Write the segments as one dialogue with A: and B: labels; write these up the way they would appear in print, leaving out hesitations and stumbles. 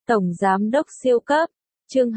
A: Tổng Giám đốc siêu cấp, chương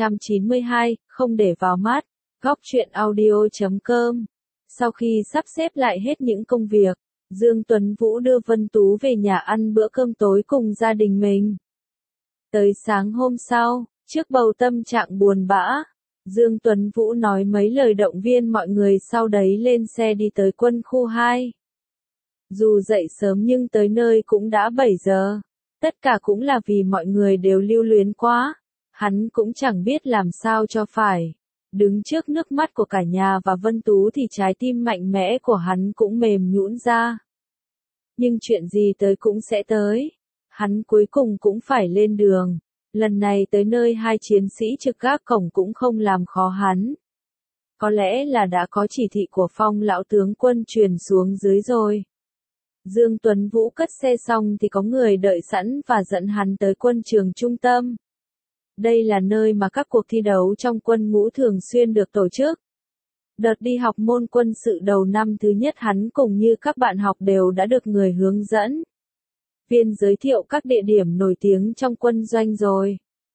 A: 292, không để vào mắt, góc truyện audio.com. Sau khi sắp xếp lại hết những công việc, Dương Tuấn Vũ đưa Vân Tú về nhà ăn bữa cơm tối cùng gia đình mình. Tới sáng hôm sau, trước bầu tâm trạng buồn bã, Dương Tuấn Vũ nói mấy lời động viên mọi người, sau đấy lên xe đi tới quân khu 2. Dù dậy sớm nhưng tới nơi cũng đã 7 giờ. Tất cả cũng là vì mọi người đều lưu luyến quá. Hắn cũng chẳng biết làm sao cho phải. Đứng trước nước mắt của cả nhà và Vân Tú thì trái tim mạnh mẽ của hắn cũng mềm nhũn ra. Nhưng chuyện gì tới cũng sẽ tới. Hắn cuối cùng cũng phải lên đường. Lần này tới nơi hai chiến sĩ trực gác cổng cũng không làm khó hắn. Có lẽ là đã có chỉ thị của Phong lão tướng quân truyền xuống dưới rồi. Dương Tuấn Vũ cất xe xong thì có người đợi sẵn và dẫn hắn tới quân trường trung tâm. Đây là nơi mà các cuộc thi đấu trong quân ngũ thường xuyên được tổ chức. Đợt đi học môn quân sự đầu năm thứ nhất, hắn cùng như các bạn học đều đã được người hướng dẫn viên giới thiệu các địa điểm nổi tiếng trong quân doanh rồi.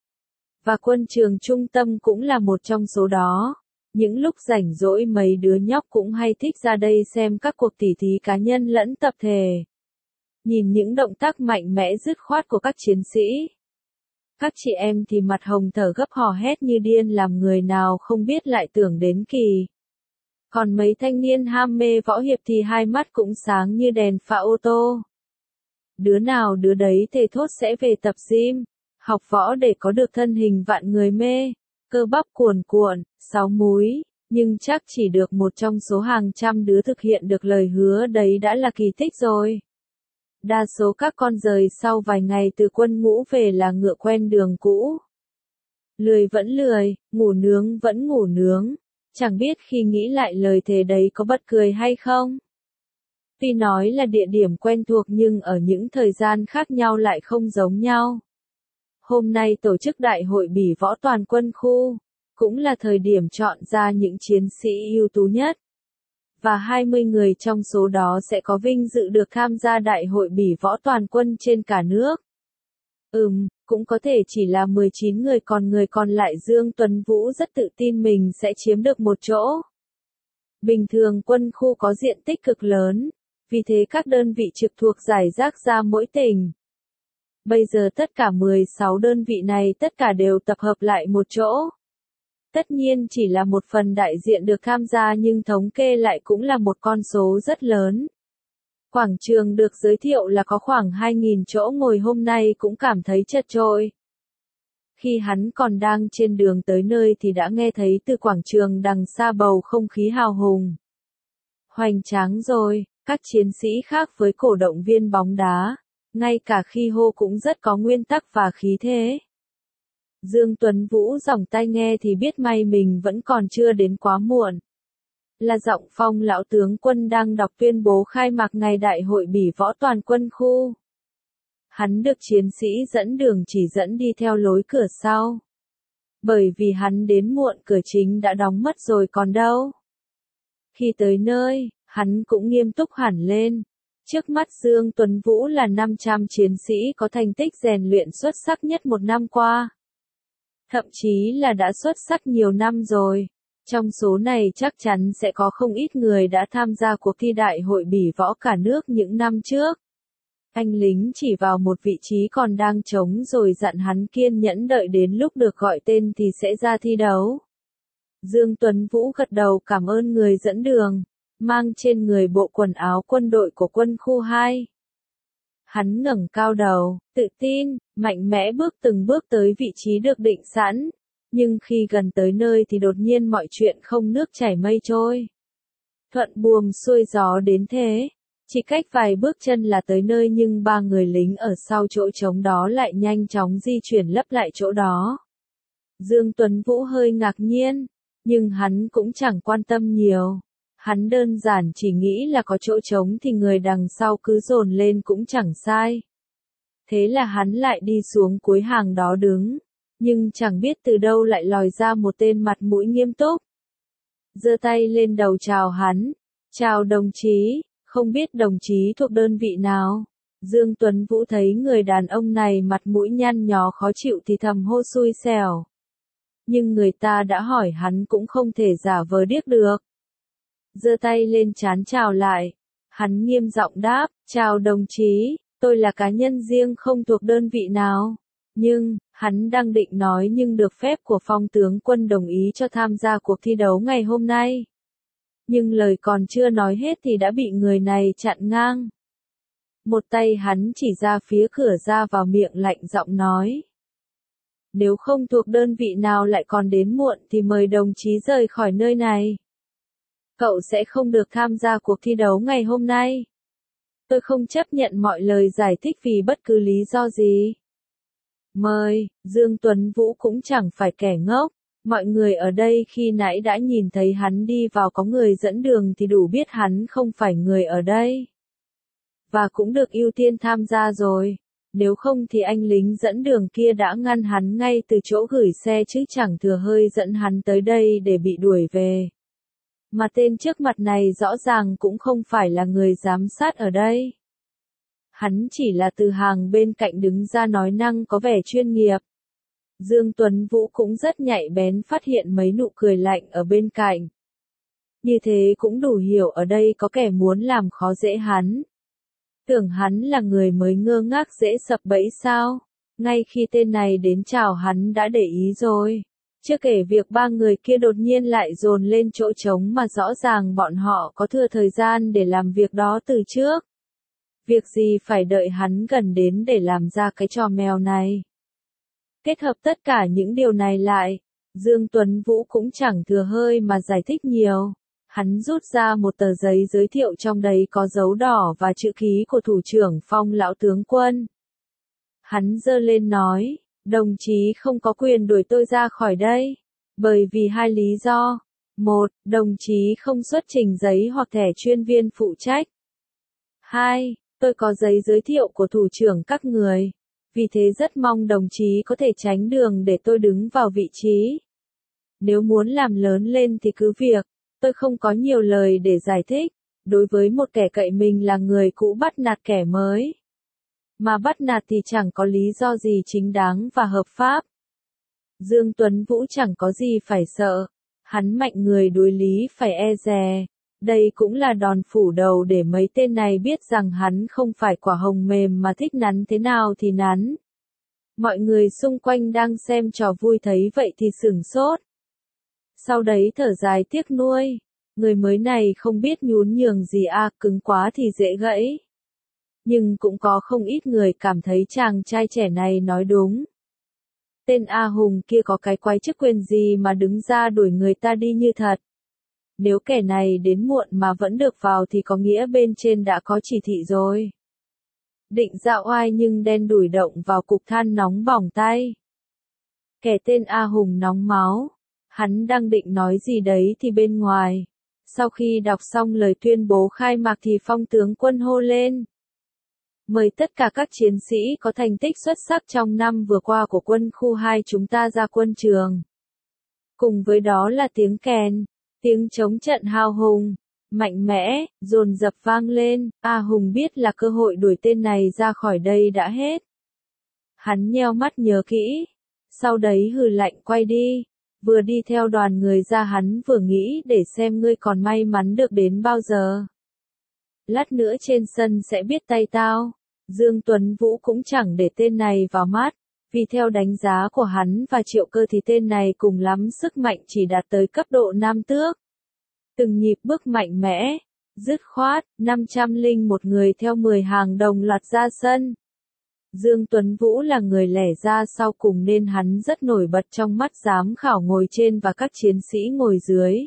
A: Và quân trường trung tâm cũng là một trong số đó. Những lúc rảnh rỗi mấy đứa nhóc cũng hay thích ra đây xem các cuộc tỉ thí cá nhân lẫn tập thể. Nhìn những động tác mạnh mẽ dứt khoát của các chiến sĩ. Các chị em thì mặt hồng thở gấp hò hét như điên, làm người nào không biết lại tưởng đến kỳ. Còn mấy thanh niên ham mê võ hiệp thì hai mắt cũng sáng như đèn pha ô tô. Đứa nào đứa đấy thề thốt sẽ về tập gym, học võ để có được thân hình vạn người mê, cơ bắp cuồn cuộn, sáu múi, nhưng chắc chỉ được một trong số hàng trăm đứa thực hiện được lời hứa đấy đã là kỳ tích rồi. Đa số các con rời sau vài ngày từ quân ngũ về là ngựa quen đường cũ. Lười vẫn lười, ngủ nướng vẫn ngủ nướng, chẳng biết khi nghĩ lại lời thề đấy có bật cười hay không. Tuy nói là địa điểm quen thuộc nhưng ở những thời gian khác nhau lại không giống nhau. Hôm nay tổ chức đại hội bỉ võ toàn quân khu, cũng là thời điểm chọn ra những chiến sĩ ưu tú nhất. Và 20 người trong số đó sẽ có vinh dự được tham gia đại hội bỉ võ toàn quân trên cả nước. Cũng có thể chỉ là 19 người, còn người còn lại Dương Tuấn Vũ rất tự tin mình sẽ chiếm được một chỗ. Bình thường quân khu có diện tích cực lớn, vì thế các đơn vị trực thuộc rải rác ra mỗi tỉnh. Bây giờ tất cả 16 đơn vị này tất cả đều tập hợp lại một chỗ. Tất nhiên chỉ là một phần đại diện được tham gia nhưng thống kê lại cũng là một con số rất lớn. Quảng trường được giới thiệu là có khoảng 2.000 chỗ ngồi, hôm nay cũng cảm thấy chật chội. Khi hắn còn đang trên đường tới nơi thì đã nghe thấy từ quảng trường đằng xa bầu không khí hào hùng. Hoành tráng rồi, các chiến sĩ khác với cổ động viên bóng đá, ngay cả khi hô cũng rất có nguyên tắc và khí thế. Dương Tuấn Vũ giỏng tai nghe thì biết may mình vẫn còn chưa đến quá muộn. Là giọng Phong lão tướng quân đang đọc tuyên bố khai mạc ngày đại hội bỉ võ toàn quân khu. Hắn được chiến sĩ dẫn đường chỉ dẫn đi theo lối cửa sau. Bởi vì hắn đến muộn, cửa chính đã đóng mất rồi còn đâu. Khi tới nơi, hắn cũng nghiêm túc hẳn lên. Trước mắt Dương Tuấn Vũ là 500 chiến sĩ có thành tích rèn luyện xuất sắc nhất một năm qua. Thậm chí là đã xuất sắc nhiều năm rồi. Trong số này chắc chắn sẽ có không ít người đã tham gia cuộc thi đại hội bỉ võ cả nước những năm trước. Anh lính chỉ vào một vị trí còn đang trống rồi dặn hắn kiên nhẫn đợi đến lúc được gọi tên thì sẽ ra thi đấu. Dương Tuấn Vũ gật đầu cảm ơn người dẫn đường, mang trên người bộ quần áo quân đội của quân khu 2. Hắn ngẩng cao đầu, tự tin, mạnh mẽ bước từng bước tới vị trí được định sẵn. Nhưng khi gần tới nơi thì đột nhiên mọi chuyện không nước chảy mây trôi. Thuận buồm xuôi gió đến thế. Chỉ cách vài bước chân là tới nơi nhưng ba người lính ở sau chỗ trống đó lại nhanh chóng di chuyển lấp lại chỗ đó. Dương Tuấn Vũ hơi ngạc nhiên, nhưng hắn cũng chẳng quan tâm nhiều. Hắn đơn giản chỉ nghĩ là có chỗ trống thì người đằng sau cứ dồn lên cũng chẳng sai. Thế là hắn lại đi xuống cuối hàng đó đứng. Nhưng chẳng biết từ đâu lại lòi ra một tên mặt mũi nghiêm túc. Giơ tay lên đầu chào hắn. Chào đồng chí, không biết đồng chí thuộc đơn vị nào. Dương Tuấn Vũ thấy người đàn ông này mặt mũi nhăn nhó khó chịu thì thầm hô xui xẻo. Nhưng người ta đã hỏi hắn cũng không thể giả vờ điếc được. Giơ tay lên trán chào lại. Hắn nghiêm giọng đáp, chào đồng chí, tôi là cá nhân riêng không thuộc đơn vị nào. Nhưng, hắn đang định nói nhưng được phép của Phong tướng quân đồng ý cho tham gia cuộc thi đấu ngày hôm nay. Nhưng lời còn chưa nói hết thì đã bị người này chặn ngang. Một tay hắn chỉ ra phía cửa ra vào miệng lạnh giọng nói. Nếu không thuộc đơn vị nào lại còn đến muộn thì mời đồng chí rời khỏi nơi này. Cậu sẽ không được tham gia cuộc thi đấu ngày hôm nay. Tôi không chấp nhận mọi lời giải thích vì bất cứ lý do gì. Mời, Dương Tuấn Vũ cũng chẳng phải kẻ ngốc. Mọi người ở đây khi nãy đã nhìn thấy hắn đi vào có người dẫn đường thì đủ biết hắn không phải người ở đây. Và cũng được ưu tiên tham gia rồi. Nếu không thì anh lính dẫn đường kia đã ngăn hắn ngay từ chỗ gửi xe chứ chẳng thừa hơi dẫn hắn tới đây để bị đuổi về. Mà tên trước mặt này rõ ràng cũng không phải là người giám sát ở đây. Hắn chỉ là từ hàng bên cạnh đứng ra nói năng có vẻ chuyên nghiệp. Dương Tuấn Vũ cũng rất nhạy bén phát hiện mấy nụ cười lạnh ở bên cạnh. Như thế cũng đủ hiểu ở đây có kẻ muốn làm khó dễ hắn. Tưởng hắn là người mới ngơ ngác dễ sập bẫy sao? Ngay khi tên này đến chào hắn đã để ý rồi. Chưa kể việc ba người kia đột nhiên lại dồn lên chỗ trống mà rõ ràng bọn họ có thừa thời gian để làm việc đó từ trước. Việc gì phải đợi hắn gần đến để làm ra cái trò mèo này. Kết hợp tất cả những điều này lại, Dương Tuấn Vũ cũng chẳng thừa hơi mà giải thích nhiều. Hắn rút ra một tờ giấy giới thiệu trong đấy có dấu đỏ và chữ ký của thủ trưởng Phong lão tướng quân. Hắn giơ lên nói, đồng chí không có quyền đuổi tôi ra khỏi đây. Bởi vì hai lý do. Một, đồng chí không xuất trình giấy hoặc thẻ chuyên viên phụ trách. Hai, tôi có giấy giới thiệu của thủ trưởng các người. Vì thế rất mong đồng chí có thể tránh đường để tôi đứng vào vị trí. Nếu muốn làm lớn lên thì cứ việc. Tôi không có nhiều lời để giải thích, đối với một kẻ cậy mình là người cũ bắt nạt kẻ mới. Mà bắt nạt thì chẳng có lý do gì chính đáng và hợp pháp. Dương Tuấn Vũ chẳng có gì phải sợ, hắn mạnh người đối lý phải e dè. Đây cũng là đòn phủ đầu để mấy tên này biết rằng hắn không phải quả hồng mềm mà thích nắn thế nào thì nắn. Mọi người xung quanh đang xem trò vui thấy vậy thì sửng sốt. Sau đấy thở dài tiếc nuối, người mới này không biết nhún nhường gì cứng quá thì dễ gãy. Nhưng cũng có không ít người cảm thấy chàng trai trẻ này nói đúng. Tên A Hùng kia có cái quái chức quyền gì mà đứng ra đuổi người ta đi như thật. Nếu kẻ này đến muộn mà vẫn được vào thì có nghĩa bên trên đã có chỉ thị rồi. Định dạo oai nhưng đen đủi động vào cục than nóng bỏng tay. Kẻ tên A Hùng nóng máu. Hắn đang định nói gì đấy thì bên ngoài. Sau khi đọc xong lời tuyên bố khai mạc thì Phong tướng quân hô lên. Mời tất cả các chiến sĩ có thành tích xuất sắc trong năm vừa qua của quân khu 2 chúng ta ra quân trường. Cùng với đó là tiếng kèn, tiếng chống trận hào hùng, mạnh mẽ, dồn dập vang lên. A Hùng biết là cơ hội đuổi tên này ra khỏi đây đã hết. Hắn nheo mắt nhớ kỹ. Sau đấy hừ lạnh quay đi. Vừa đi theo đoàn người ra hắn vừa nghĩ để xem ngươi còn may mắn được đến bao giờ. Lát nữa trên sân sẽ biết tay tao. Dương Tuấn Vũ cũng chẳng để tên này vào mắt, vì theo đánh giá của hắn và Triệu Cơ thì tên này cùng lắm sức mạnh chỉ đạt tới cấp độ nam tước. Từng nhịp bước mạnh mẽ, dứt khoát, 501 người theo 10 hàng đồng loạt ra sân. Dương Tuấn Vũ là người lẻ ra sau cùng nên hắn rất nổi bật trong mắt giám khảo ngồi trên và các chiến sĩ ngồi dưới.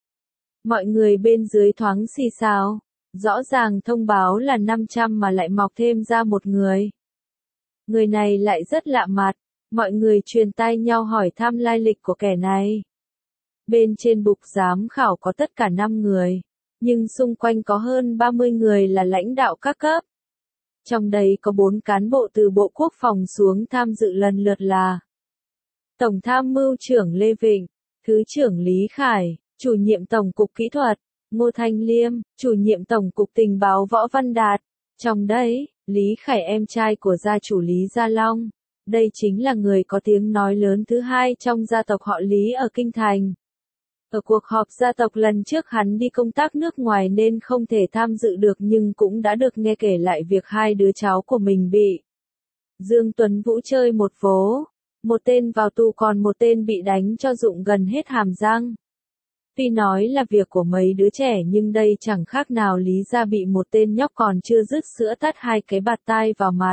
A: Mọi người bên dưới thoáng xì xào, rõ ràng thông báo là 500 mà lại mọc thêm ra một người. Người này lại rất lạ mặt, mọi người truyền tai nhau hỏi thăm lai lịch của kẻ này. Bên trên bục giám khảo có tất cả 5 người, nhưng xung quanh có hơn 30 người là lãnh đạo các cấp. Trong đây có 4 cán bộ từ Bộ Quốc phòng xuống tham dự lần lượt là Tổng tham mưu trưởng Lê Vịnh, Thứ trưởng Lý Khải, Chủ nhiệm Tổng cục Kỹ thuật, Ngô Thanh Liêm, Chủ nhiệm Tổng cục Tình báo Võ Văn Đạt. Trong đấy, Lý Khải em trai của gia chủ Lý Gia Long. Đây chính là người có tiếng nói lớn thứ hai trong gia tộc họ Lý ở Kinh Thành. Ở cuộc họp gia tộc lần trước hắn đi công tác nước ngoài nên không thể tham dự được nhưng cũng đã được nghe kể lại việc hai đứa cháu của mình bị Dương Tuấn Vũ chơi một vố. Một tên vào tù còn một tên bị đánh cho rụng gần hết hàm răng. Tuy nói là việc của mấy đứa trẻ nhưng đây chẳng khác nào Lý gia bị một tên nhóc còn chưa dứt sữa tát hai cái bạt tai vào mặt.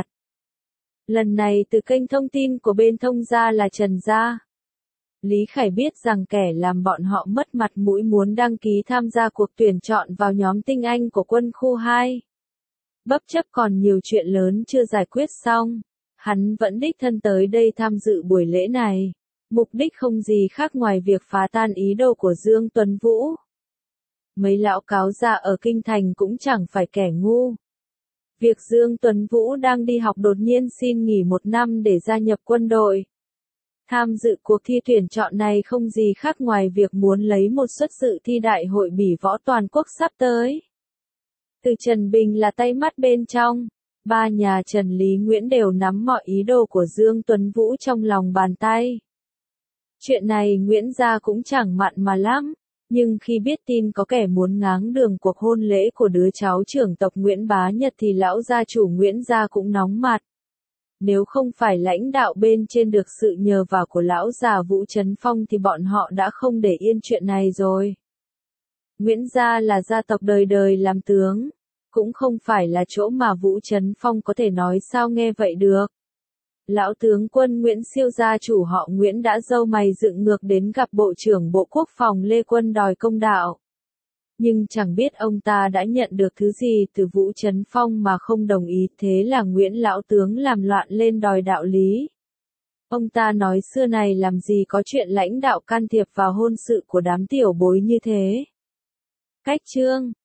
A: Lần này từ kênh thông tin của bên Thông gia là Trần gia. Lý Khải biết rằng kẻ làm bọn họ mất mặt mũi muốn đăng ký tham gia cuộc tuyển chọn vào nhóm tinh anh của quân khu 2. Bất chấp còn nhiều chuyện lớn chưa giải quyết xong, hắn vẫn đích thân tới đây tham dự buổi lễ này. Mục đích không gì khác ngoài việc phá tan ý đồ của Dương Tuấn Vũ. Mấy lão cáo già ở Kinh Thành cũng chẳng phải kẻ ngu. Việc Dương Tuấn Vũ đang đi học đột nhiên xin nghỉ 1 năm để gia nhập quân đội. Tham dự cuộc thi tuyển chọn này không gì khác ngoài việc muốn lấy một suất dự thi đại hội bỉ võ toàn quốc sắp tới. Từ Trần Bình là tay mắt bên trong, ba nhà Trần Lý Nguyễn đều nắm mọi ý đồ của Dương Tuấn Vũ trong lòng bàn tay. Chuyện này Nguyễn gia cũng chẳng mặn mà lắm, nhưng khi biết tin có kẻ muốn ngáng đường cuộc hôn lễ của đứa cháu trưởng tộc Nguyễn Bá Nhật thì lão gia chủ Nguyễn gia cũng nóng mặt. Nếu không phải lãnh đạo bên trên được sự nhờ vả của lão già Vũ Trấn Phong thì bọn họ đã không để yên chuyện này rồi. Nguyễn gia là gia tộc đời đời làm tướng, cũng không phải là chỗ mà Vũ Trấn Phong có thể nói sao nghe vậy được. Lão tướng quân Nguyễn Siêu gia chủ họ Nguyễn đã râu mày dựng ngược đến gặp Bộ trưởng Bộ Quốc phòng Lê Quân đòi công đạo. Nhưng chẳng biết ông ta đã nhận được thứ gì từ Vũ Trấn Phong mà không đồng ý, thế là Nguyễn lão tướng làm loạn lên đòi đạo lý. Ông ta nói xưa này làm gì có chuyện lãnh đạo can thiệp vào hôn sự của đám tiểu bối như thế. Cách chương